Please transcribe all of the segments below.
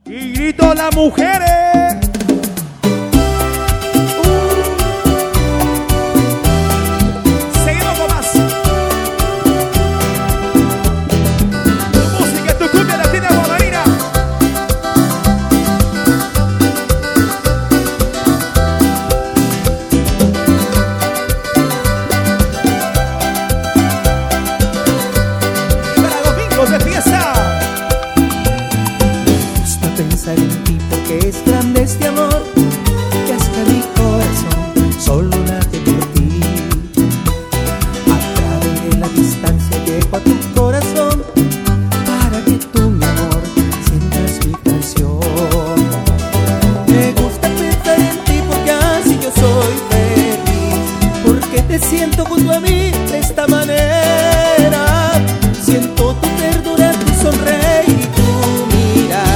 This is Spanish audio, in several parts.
Y grito las mujeres. Seguimos con más. Tu música, tu cumbia latina guamarina. Y para domingos de fiesta. Pensar en ti porque es grande este amor que hasta mi corazón solo late por ti. A través de la distancia llego a tu corazón para que tú, mi amor, sientas mi canción. Me gusta pensar en ti porque así yo soy feliz, porque te siento junto a mí de esta manera. Siento tu ternura, tu sonreír y tu mirar.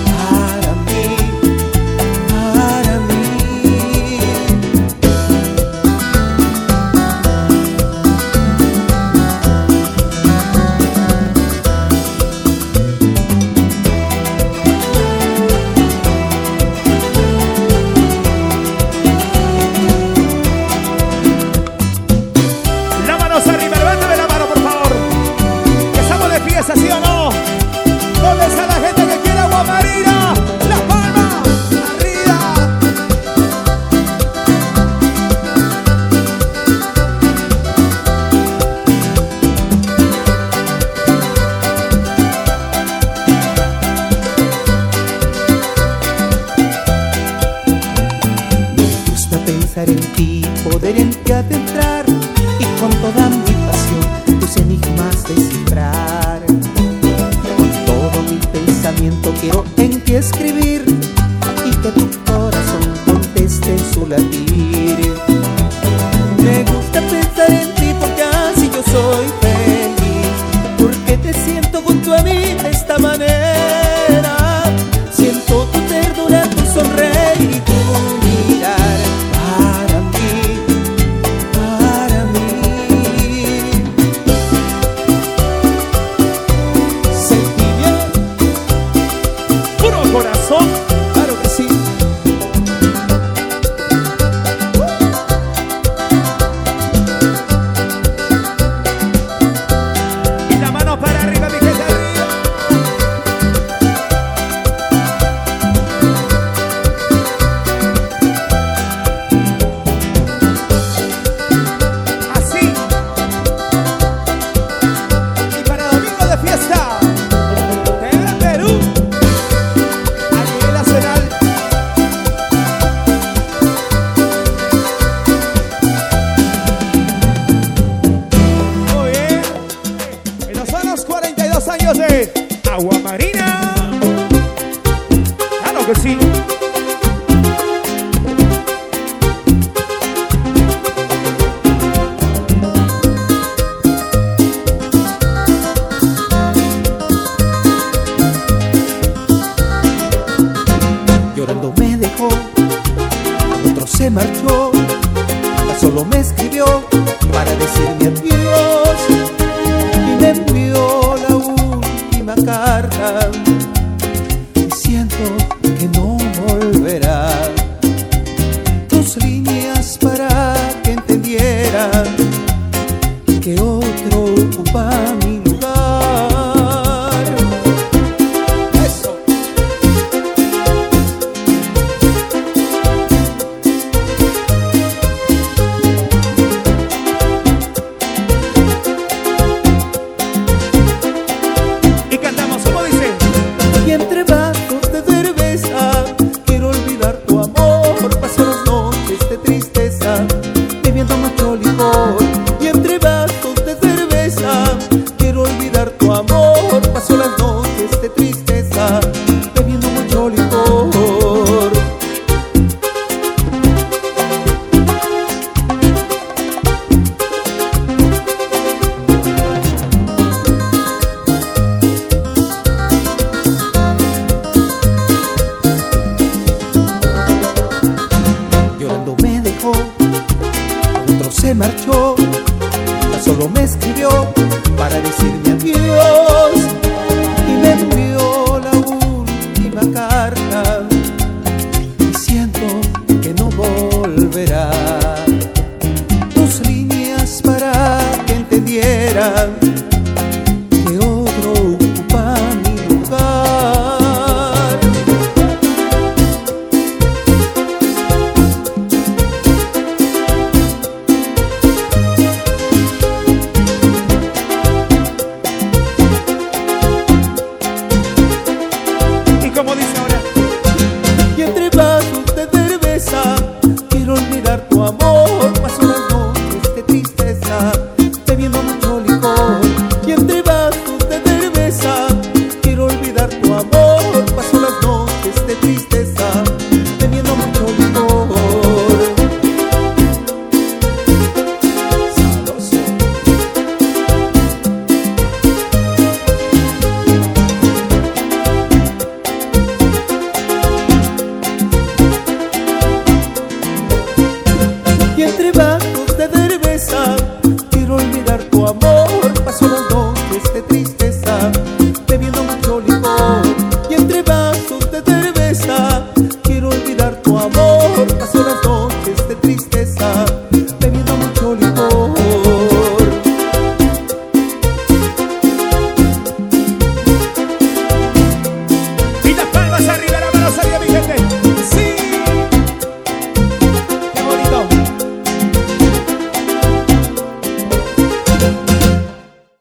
¿Sí o no? ¿Dónde está la gente que quiere guamarina? ¡Las palmas! ¡Arriba! Me gusta pensar en ti, poder en ti adentrar y con toda mi pasión tus enigmas descifrar. Quiero en ti escribir y que tu corazón conteste en su latir. Me gusta pensar en ti porque así yo soy feliz, porque te siento junto a mí de esta manera. Siento tu ternura, tu sonreír y tu mirar. Para mí, para mí. Sentí bien. Puro corazón. Claro que sí. Y la mano para arriba, mi gente, arriba. Así. Y para domingo de fiesta. De Perú. Muy bien. En los años 42 años de Aguamarina. Claro que sí. Llorando me dejó, otro se marchó, solo me escribió para decirme adiós y me envió la última carta diciendo que no volverá. Dos líneas para que entendiera que otro ocupa mi lugar. Eso. Y cantamos, como dice. Y entre vasos de cerveza quiero olvidar tu amor. Paso las noches de tristeza bebiendo mucho licor. Y entre vasos de cerveza quiero olvidar tu amor. Paso las noches de tristeza bebiendo mucho licor. Se marchó, solo me escribió para decirme adiós y me envió la última carta carta